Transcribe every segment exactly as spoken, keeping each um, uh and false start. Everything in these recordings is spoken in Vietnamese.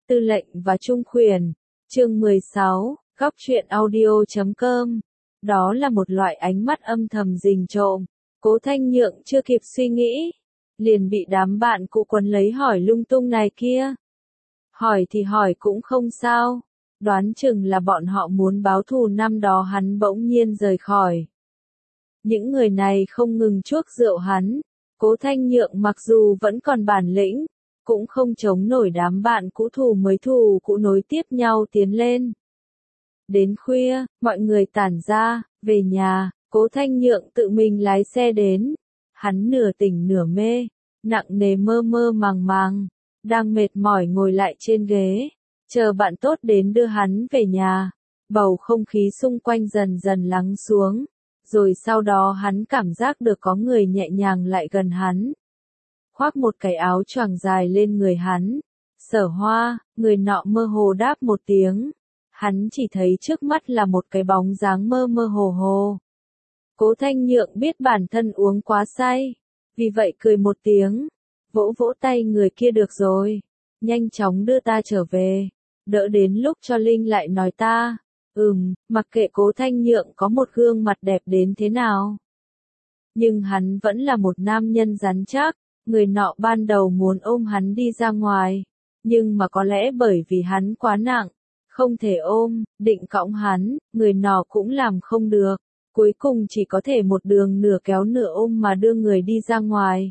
Tư lệnh và Trung Khuyển, chương mười sáu, góc truyện audio chấm com. Đó là một loại ánh mắt âm thầm rình trộm. Cố Thanh Nhượng chưa kịp suy nghĩ, liền bị đám bạn cũ quấn lấy hỏi lung tung này kia. Hỏi thì hỏi cũng không sao, đoán chừng là bọn họ muốn báo thù năm đó hắn bỗng nhiên rời khỏi. Những người này không ngừng chuốc rượu hắn, Cố Thanh Nhượng mặc dù vẫn còn bản lĩnh, cũng không chống nổi đám bạn cũ thù mới thù cũ nối tiếp nhau tiến lên. Đến khuya, mọi người tản ra, về nhà, Cố Thanh Nhượng tự mình lái xe đến. Hắn nửa tỉnh nửa mê, nặng nề mơ mơ màng màng, đang mệt mỏi ngồi lại trên ghế, chờ bạn tốt đến đưa hắn về nhà. Bầu không khí xung quanh dần dần lắng xuống, rồi sau đó hắn cảm giác được có người nhẹ nhàng lại gần hắn. Khoác một cái áo choàng dài lên người hắn. Sở Hoa, người nọ mơ hồ đáp một tiếng. Hắn chỉ thấy trước mắt là một cái bóng dáng mơ mơ hồ hồ. Cố Thanh Nhượng biết bản thân uống quá say, vì vậy cười một tiếng, vỗ vỗ tay người kia được rồi, nhanh chóng đưa ta trở về, đỡ đến lúc cho Linh lại nói ta. Ừm, mặc kệ Cố Thanh Nhượng có một gương mặt đẹp đến thế nào, nhưng hắn vẫn là một nam nhân rắn chắc. Người nọ ban đầu muốn ôm hắn đi ra ngoài, nhưng mà có lẽ bởi vì hắn quá nặng, không thể ôm, định cõng hắn, người nọ cũng làm không được, cuối cùng chỉ có thể một đường nửa kéo nửa ôm mà đưa người đi ra ngoài.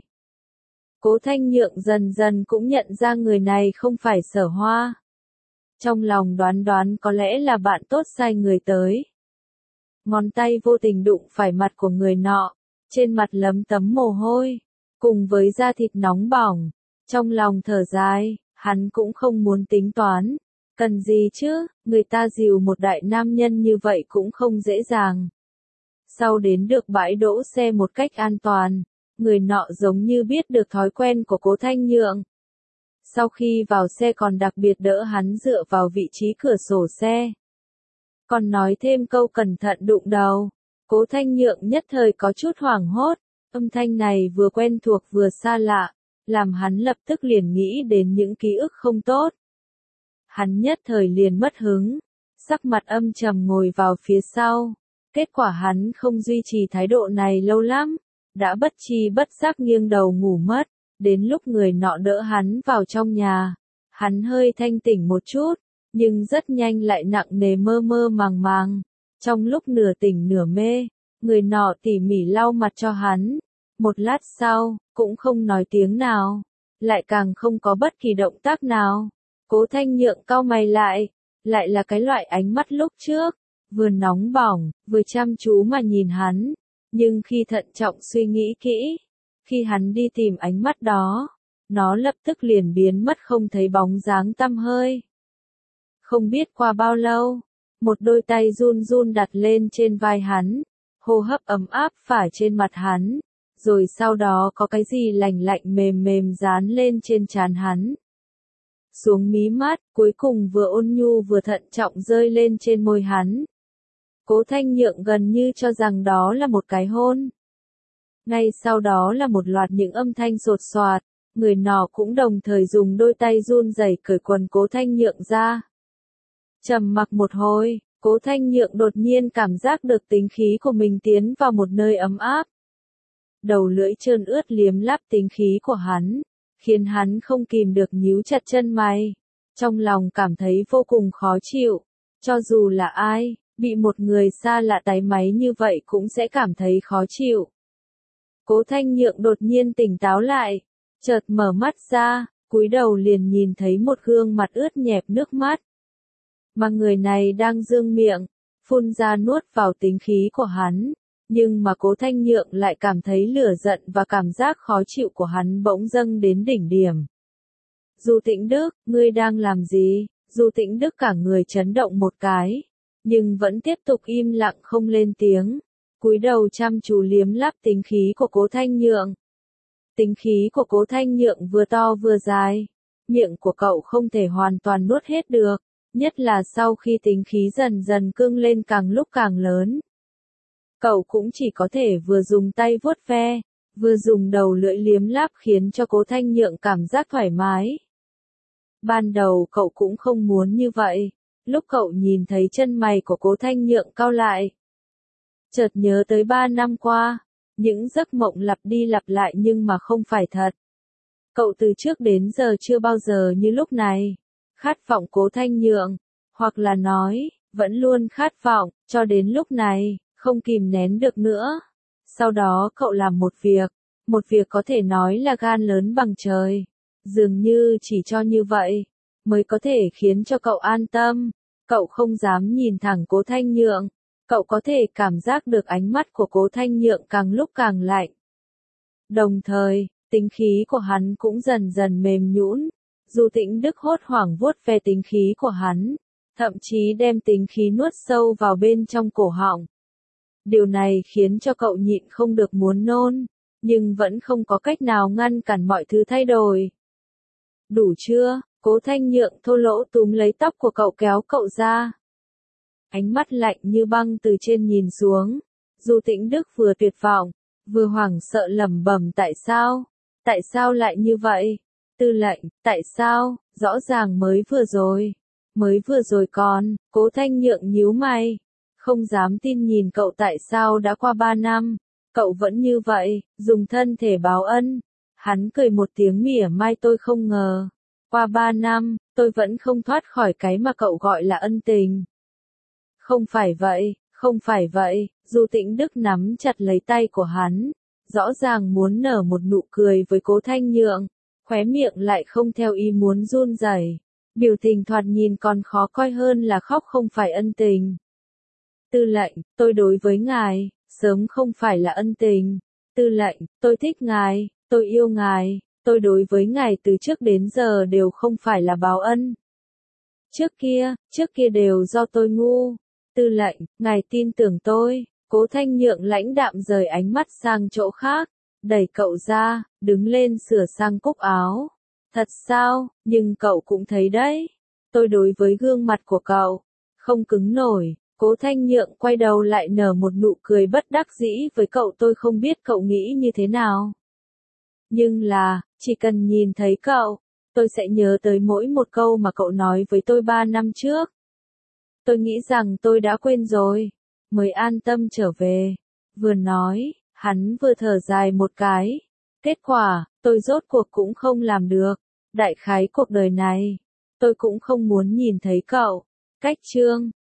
Cố Thanh Nhượng dần dần cũng nhận ra người này không phải Sở Hoa. Trong lòng đoán đoán có lẽ là bạn tốt sai người tới. Ngón tay vô tình đụng phải mặt của người nọ, trên mặt lấm tấm mồ hôi, cùng với da thịt nóng bỏng. Trong lòng thở dài, hắn cũng không muốn tính toán. Cần gì chứ, người ta dìu một đại nam nhân như vậy cũng không dễ dàng. Sau đến được bãi đỗ xe một cách an toàn, người nọ giống như biết được thói quen của Cố Thanh Nhượng. Sau khi vào xe còn đặc biệt đỡ hắn dựa vào vị trí cửa sổ xe. Còn nói thêm câu cẩn thận đụng đầu. Cố Thanh Nhượng nhất thời có chút hoảng hốt. Âm thanh này vừa quen thuộc vừa xa lạ, làm hắn lập tức liền nghĩ đến những ký ức không tốt. Hắn nhất thời liền mất hứng, sắc mặt âm trầm ngồi vào phía sau. Kết quả hắn không duy trì thái độ này lâu lắm, đã bất tri bất giác nghiêng đầu ngủ mất. Đến lúc người nọ đỡ hắn vào trong nhà, hắn hơi thanh tỉnh một chút, nhưng rất nhanh lại nặng nề mơ mơ màng màng. Trong lúc nửa tỉnh nửa mê, người nọ tỉ mỉ lau mặt cho hắn. Một lát sau, cũng không nói tiếng nào, lại càng không có bất kỳ động tác nào. Cố Thanh Nhượng cau mày lại, lại là cái loại ánh mắt lúc trước, vừa nóng bỏng, vừa chăm chú mà nhìn hắn. Nhưng khi thận trọng suy nghĩ kỹ, khi hắn đi tìm ánh mắt đó, nó lập tức liền biến mất không thấy bóng dáng tăm hơi. Không biết qua bao lâu, một đôi tay run run đặt lên trên vai hắn, hô hấp ấm áp phả trên mặt hắn, rồi sau đó có cái gì lạnh lạnh mềm mềm dán lên trên trán hắn. Xuống mí mắt, cuối cùng vừa ôn nhu vừa thận trọng rơi lên trên môi hắn. Cố Thanh Nhượng gần như cho rằng đó là một cái hôn. Ngay sau đó là một loạt những âm thanh sột soạt, người nọ cũng đồng thời dùng đôi tay run rẩy cởi quần Cố Thanh Nhượng ra. Trầm mặc một hồi, Cố Thanh Nhượng đột nhiên cảm giác được tính khí của mình tiến vào một nơi ấm áp. Đầu lưỡi trơn ướt liếm láp tính khí của hắn, khiến hắn không kìm được nhíu chặt chân mày. Trong lòng cảm thấy vô cùng khó chịu, cho dù là ai, bị một người xa lạ táy máy như vậy cũng sẽ cảm thấy khó chịu. Cố Thanh Nhượng đột nhiên tỉnh táo lại, chợt mở mắt ra, cúi đầu liền nhìn thấy một gương mặt ướt nhẹp nước mắt. Mà người này đang dương miệng, phun ra nuốt vào tính khí của hắn, nhưng mà Cố Thanh Nhượng lại cảm thấy lửa giận và cảm giác khó chịu của hắn bỗng dâng đến đỉnh điểm. Du Tĩnh Đức, ngươi đang làm gì? Du Tĩnh Đức cả người chấn động một cái, nhưng vẫn tiếp tục im lặng không lên tiếng, cúi đầu chăm chú liếm láp tính khí của Cố Thanh Nhượng. Tính khí của Cố Thanh Nhượng vừa to vừa dài, miệng của cậu không thể hoàn toàn nuốt hết được, nhất là sau khi tính khí dần dần cương lên càng lúc càng lớn. Cậu cũng chỉ có thể vừa dùng tay vuốt ve, vừa dùng đầu lưỡi liếm láp khiến cho Cố Thanh Nhượng cảm giác thoải mái. Ban đầu cậu cũng không muốn như vậy. Lúc cậu nhìn thấy chân mày của Cố Thanh Nhượng cau lại, chợt nhớ tới ba năm qua, những giấc mộng lặp đi lặp lại nhưng mà không phải thật. Cậu từ trước đến giờ chưa bao giờ như lúc này, khát vọng Cố Thanh Nhượng, hoặc là nói, vẫn luôn khát vọng, cho đến lúc này, không kìm nén được nữa. Sau đó cậu làm một việc, một việc có thể nói là gan lớn bằng trời. Dường như chỉ cho như vậy, mới có thể khiến cho cậu an tâm. Cậu không dám nhìn thẳng Cố Thanh Nhượng, cậu có thể cảm giác được ánh mắt của Cố Thanh Nhượng càng lúc càng lạnh. Đồng thời, tính khí của hắn cũng dần dần mềm nhũn. Du Tĩnh Đức hốt hoảng vuốt ve tính khí của hắn, thậm chí đem tính khí nuốt sâu vào bên trong cổ họng. Điều này khiến cho cậu nhịn không được muốn nôn, nhưng vẫn không có cách nào ngăn cản mọi thứ thay đổi. Đủ chưa? Cố Thanh Nhượng thô lỗ túm lấy tóc của cậu kéo cậu ra. Ánh mắt lạnh như băng từ trên nhìn xuống. Du Tĩnh Đức vừa tuyệt vọng, vừa hoảng sợ lẩm bẩm tại sao? Tại sao lại như vậy? Tư lệnh, tại sao? Rõ ràng mới vừa rồi. Mới vừa rồi còn, Cố Thanh Nhượng nhíu mày. Không dám tin nhìn cậu tại sao đã qua ba năm. Cậu vẫn như vậy, dùng thân thể báo ân. Hắn cười một tiếng mỉa mai tôi không ngờ. Qua ba năm, tôi vẫn không thoát khỏi cái mà cậu gọi là ân tình. Không phải vậy, không phải vậy, Du Tĩnh Đức nắm chặt lấy tay của hắn. Rõ ràng muốn nở một nụ cười với Cố Thanh Nhượng, khóe miệng lại không theo ý muốn run rẩy. Biểu tình thoạt nhìn còn khó coi hơn là khóc không phải ân tình. Tư lệnh, tôi đối với ngài, sớm không phải là ân tình. Tư lệnh, tôi thích ngài, tôi yêu ngài, tôi đối với ngài từ trước đến giờ đều không phải là báo ân. Trước kia, trước kia đều do tôi ngu. Tư lệnh, ngài tin tưởng tôi. Cố Thanh Nhượng lãnh đạm rời ánh mắt sang chỗ khác, đẩy cậu ra, đứng lên sửa sang cúc áo. Thật sao, nhưng cậu cũng thấy đấy. Tôi đối với gương mặt của cậu, không cứng nổi. Cố Thanh Nhượng quay đầu lại nở một nụ cười bất đắc dĩ với cậu, tôi không biết cậu nghĩ như thế nào. Nhưng là, chỉ cần nhìn thấy cậu, tôi sẽ nhớ tới mỗi một câu mà cậu nói với tôi ba năm trước. Tôi nghĩ rằng tôi đã quên rồi, mới an tâm trở về. Vừa nói, hắn vừa thở dài một cái. Kết quả, tôi rốt cuộc cũng không làm được. Đại khái cuộc đời này, tôi cũng không muốn nhìn thấy cậu. Cách chương